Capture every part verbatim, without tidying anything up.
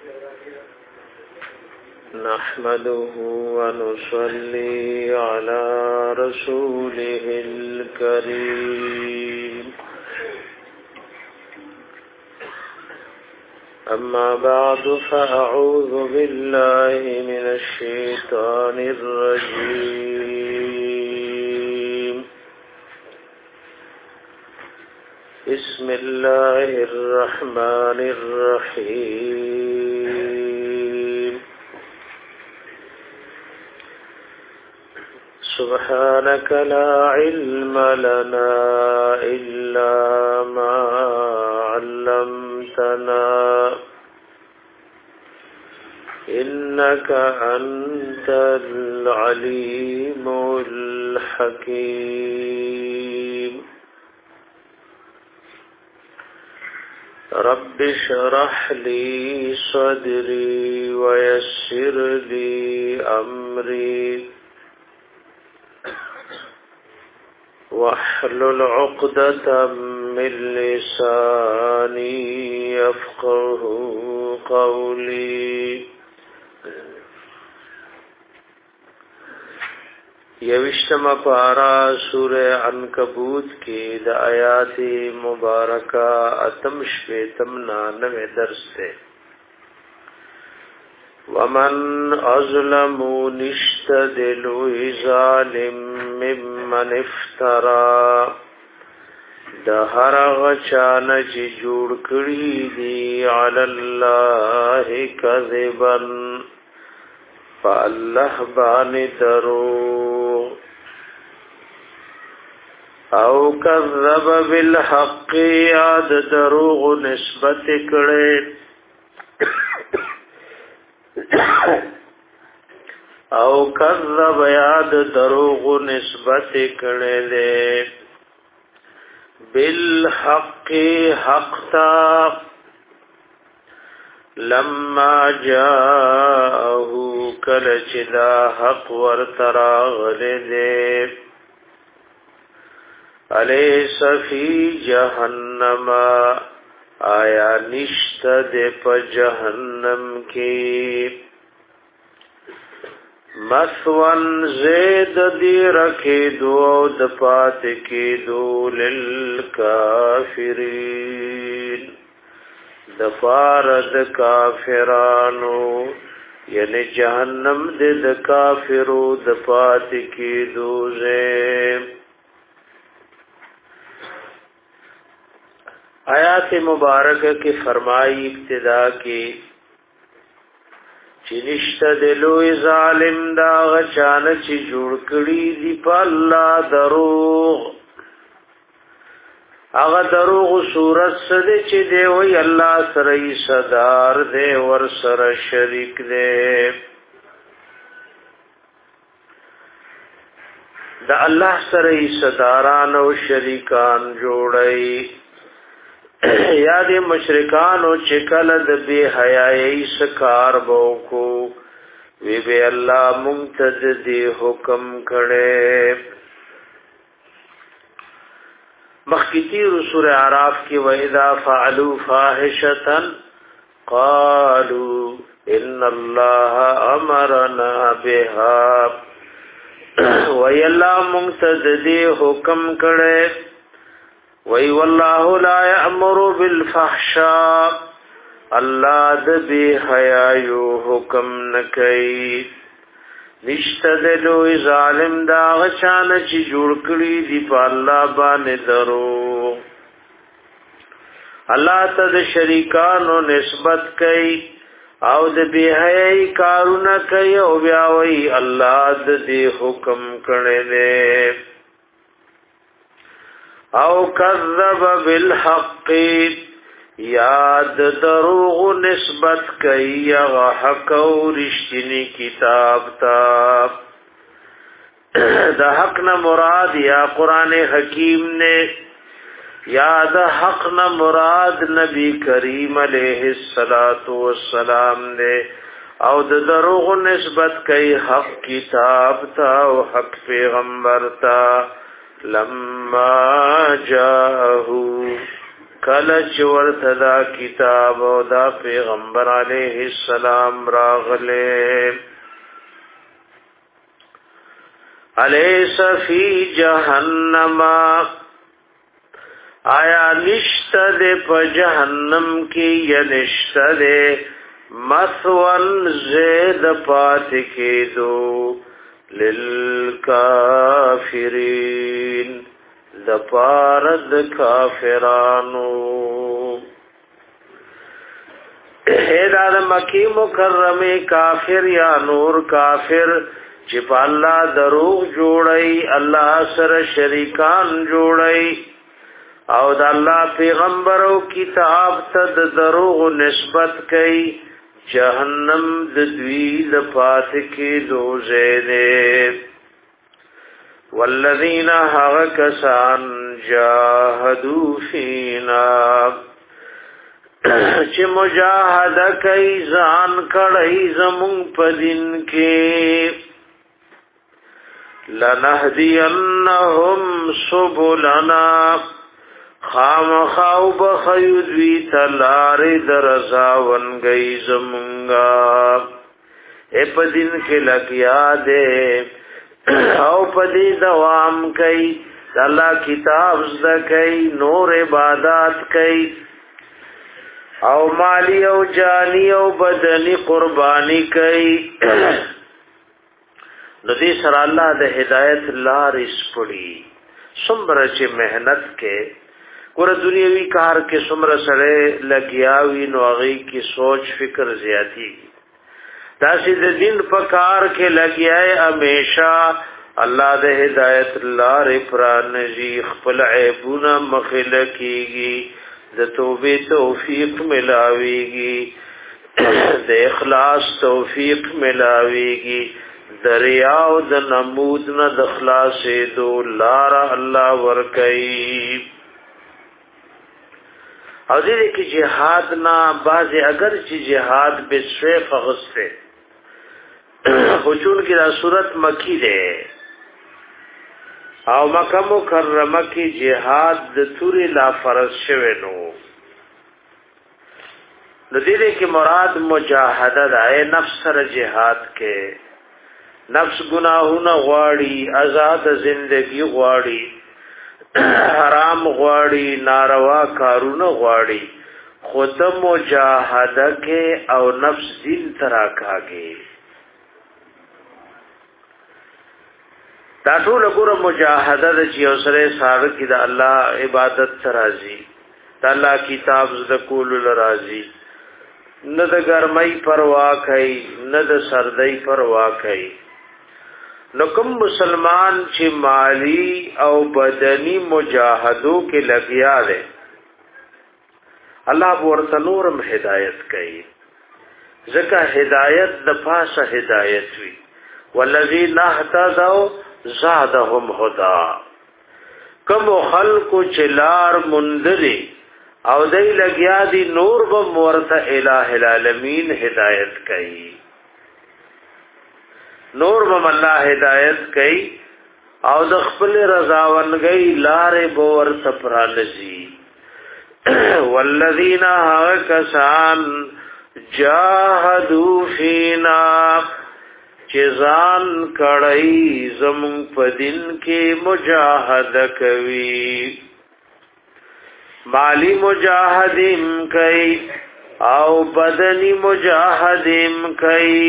نحمده ونصلي على رسوله الكريم أما بعد فأعوذ بالله من الشيطان الرجيم بسم الله الرحمن الرحيم سبحانك لا علم لنا إلا ما علمتنا إنك أنت العليم الحكيم رب اشرح لي صدري ويسر لي أمري واحلل عقدة من لساني يفقه قولي یوشتم پارا سورہ عنکبوت کی د آیات مبارکہ اتم شپیتم نانوے درس سے ومن اظلم نشتدل ظالم ممن افترا د هرغ چانه چې جوړ کړی دی علی الله کذبا فالله باندې درو او کذب بالحق یاد دروغ نسبت کړي او کذب یاد دروغ نسبت کړي له بالحق حق تا لما جاءه کل چدا حق ورتراغل دے علیس فی جہنم آیا نشت دے پا جہنم کی مثوان زید دی رکھی دو دپات کی دو للکافرین دفارد کافرانو یعنی جہنم دے د کافرو دپات کی دوزے آیات مبارکہ کی فرمائی ابتدا کی چنشت دلوی ظالم دا غچان چی جوڑ کری دی پا اللہ دروغ اغا دروغ صورت سدے چی دے وی اللہ سرئی صدار دے ور سر شریک دے دا اللہ سرئی صداران و شریکان جوڑئی یاد مشرکان و چکلد بے حیائی سکار بوکو وی بے اللہ ممتد دی حکم کڑے مخکتی رسول عراف کی وَإِذَا فَعَلُوا فَاحِشَةً قَالُوا إِنَّ اللَّهَ أَمَرَنَا بِهَا وَيَ اللَّهُ مُنْتَدِدِ حُکم کڑے وَيَ وَاللَّهُ لَا يَأْمُرُ بِالْفَحْشَاءِ اللہ دبی حیایو حکم نکئی نشتدلو ظالم دا غچان چی جوڑ کری دی پا اللہ بانے درو اللہ تا دا شریکانو نسبت کئی او دا بیہی کارونا کئی او بیاوی اللہ دا دی حکم کرنے دے او کذب بالحق یاد دروغ نسبت کئی اغا حق و رشتنی کتاب تا دا حق نا مراد یا قرآن حکیم نے یا دا حق نا مراد نبی کریم علیہ السلام نے او د دروغ نسبت کئی حق کتاب تا او حق پیغمبر تا لما جاءه کله چې ورته دا کتاب او دا پیغمبر علیه السلام راغله الیس فی جهنم آیا نشته د په جهنم کې یا نشته د مثوان زید پات کېدو للکافرین د پارد کافرانو ادا د مکی مکرمه کافر یا نور کافر چې په الله دروغ جوړي الله سره شریکان جوړي او د الله پیغمبر او کتاب ته د دروغ نسبت کوي جهنم د دوی د پات کې دوزه ده والذین هغکسان جاهدوا فینا چې مجاهده کوي ځان کړي زمون په دین کې لنهدینهم سبلنا خامخاو بخیدوی تلار درزا ونگئی زمونگا اے پا دن کے لگیا دے او پا دی دوام کئی اللہ کتاب زدہ کئی نور عبادات کئی او مالی او جانی او بدنی قربانی کئی ندی سر اللہ دے ہدایت لارس پڑی سمبر چی محنت کے ګور دنیوي کار کې څومره سره لګیاوي نو هغه کې سوچ فکر زیاتی دا چې د دین په کار کې لګیاي همیشه الله د هدایت لارې پرانځي خپل عیبونه مخله کیږي د توبې توفیق ملاويږي د اخلاص توفیق ملاويږي دریا او د نمود نه د خلاصې دو لار الله ورکي او دې کې جهاد نه باز اگر چې جهاد به سیف غسته خو چون کې دا صورت مکی ده او مکه مکرمه کې جهاد د توري لا فرض شوه نو د دې کې مراد مجاهده ده نفس سره جهاد کې نفس گناهونه غواړي آزاد زندگی غواړي حرام غواړي ناروا کارونه غواړي خود مجاهده کې او نفس دین تراکاږي دا ټول ګور مجاهده د چې اوسره ساره کې د الله عبادت ترازی د الله کتاب ذکول لرازی نه د ګرمۍ پروا کوي نه د سردۍ پروا کوي نو کوم مسلمان چې مالی او بدنی مجاهدو کې لګیا دی الله ورته نورم هدایت کوي ځکه هدایت د پاسه هدایت وی والذین اهتدوا زادهم هدى کوم خلق چلار مندري او دای لګیا دي نور به ورته الٰه العالمین هدایت کوي نور به الله هدایت کوي او د خپل رضا ونګي لارې بور سپرالزي والذین هاکسان جاهدوا فینا چزان کړي زمون په دین کې مجاهده کوي مالی مجاهدیم کوي او بدنی مجاهدیم کوي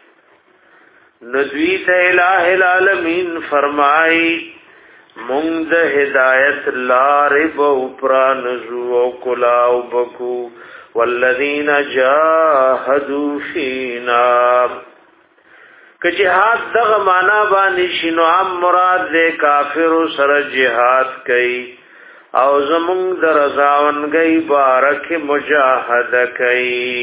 ندوی ته الٰه العالمین فرمای مونږ د هدایت لارې به پرانځو او کلاو بکو والذین جاهدوا فینا که جهاد دغه معنا باندې شنو عام مراد دې کافر سره جهاد کوي او زمونږ د رضاونګي بارک مجاهده کوي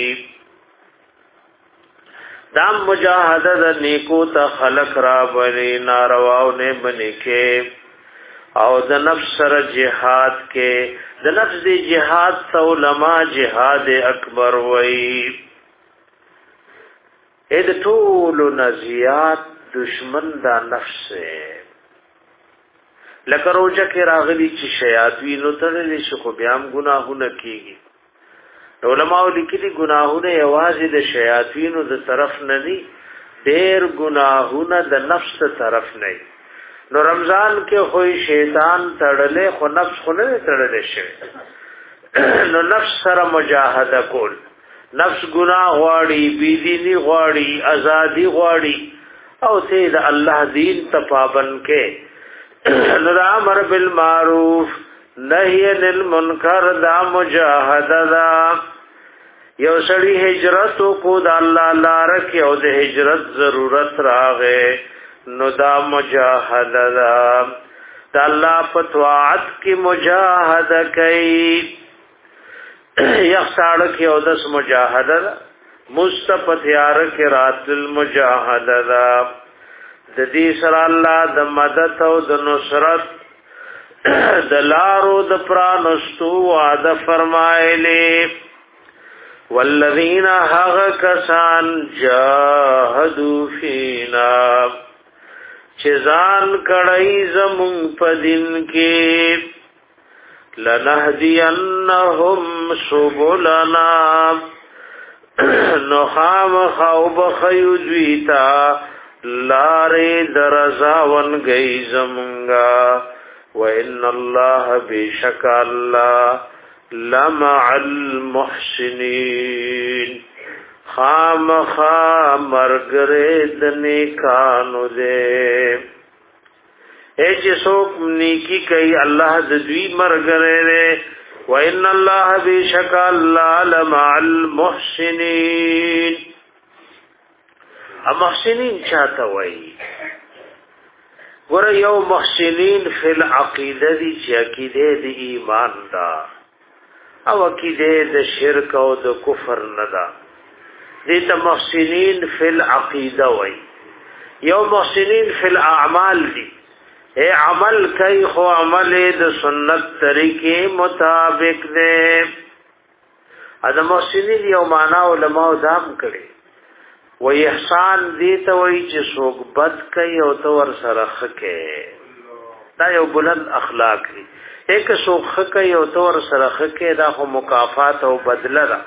دام مجاهده د نیکو ته خلق را بني نارواو نه بني کې او د نفس سره جهاد کې د نفس دی جهاد ته علما جهاد اکبر وای اې د ټول نزيات دشمن دا نفس ہے لکه روزه کې راغلي چې شیاطین تړلې شي خو بیا هم ګناهونه کیږي. علماء لیکلي ګناهونه یوازې د شیاطینو د طرف نه دي، ډېر ګناهونه د نفس طرف نه. نو رمضان کې خو شیطان تړلې خو نفس خو نه تړلې شي. نو نفس سره مجاهده کول، نفس ګناه غواړي، بيدینی غواړي، ازادي غواړي او ته د الله دین ته پابند کې. نو د امر بالمعروف نهی عن المنکر دا مجاهده دا. یو سړی هجرت کو د الله لار کې او د هجرت ضرورت راغې نو دا مجاهده دا. د الله په طاعت کې مجاهده کوي. یخساړه کې او دس مجاهده دا. مستفتیار کې رات المجاهده دا. د دې سره الله د مدد او د نصرت د لارو د پرانستو وعده فرمایلی. والذین هغ کسان جاهدوا فینا چې ځان کړی زمون په دین کې لنهدینهم سبلنا نخام خوب خیدویتا لارې درزاون گئی زمونگا. وَإِنَّ اللَّهَ بِشَكَ اللَّهِ لَمَعَ الْمُحْسِنِينَ خام خام مرگرد نیکانو دے. اے جسوک نیکی کئی اللہ دوی مرگرے دے. وَإِنَّ اللَّهَ بِشَكَ اللَّهِ لَمَعَ الْمُحْسِنِينَ. محسنین چاہتا وئی ګوره یو محسنین فی العقیده دی چې عقیده دی ایمان دا او عقیده د شرک او د کفر نه دا. دې ته محسنین فی العقیده وئی. یو محسنین فی الاعمال دی اے عمل کوي خو عمل د سنت طریقې مطابق دی. دا محسنین یو معنا علماء دام کړي و احسان دیتا وی چې څوک بد کوي او تو ور سره خکې دا یو بلند اخلاق دی. یک څوک خکې او تو ور سره خکې دا خو مکافات او بدله ده.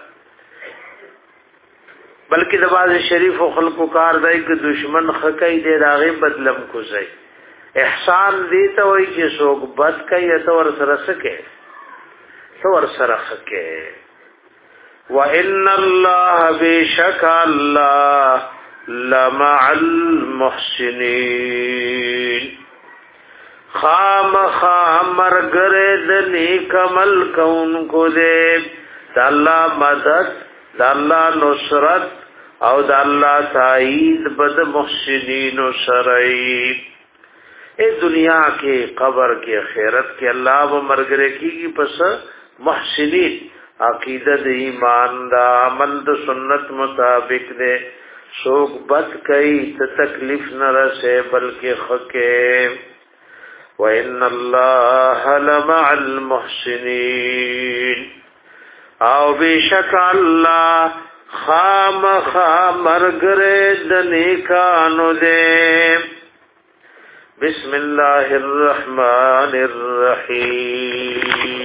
بلکې د باز شریف او خلقو کار دی چې دشمن خکې دی راغي بدلم کوزي. احسان دیتا وی چې څوک بد کوي او تو ور سره خکې تو ور سره خکې. وَإِنَّ اللَّهَ بِشَكَ اللَّهِ لَمَعَ الْمُحْسِنِينَ خام خام مرگرد نیک عمل کون کو دے. دا اللہ مدد دا اللہ نصرت او دا اللہ تائید بد محسنین و سرائی. اے دنیا کے قبر کے خیرت کے اللہ و مرگرے کی گی پس محسنین عقیدت ایمان دا عمل دا سنت مطابق دے. سوک بد کئی تا تکلیف نہ رسے بلکہ خکے. وَإِنَّ اللَّهَ لَمَعَ الْمُحْسِنِينَ او بیشک اللہ خام خام مرگرد نیکانو دے. بسم اللہ الرحمن الرحیم.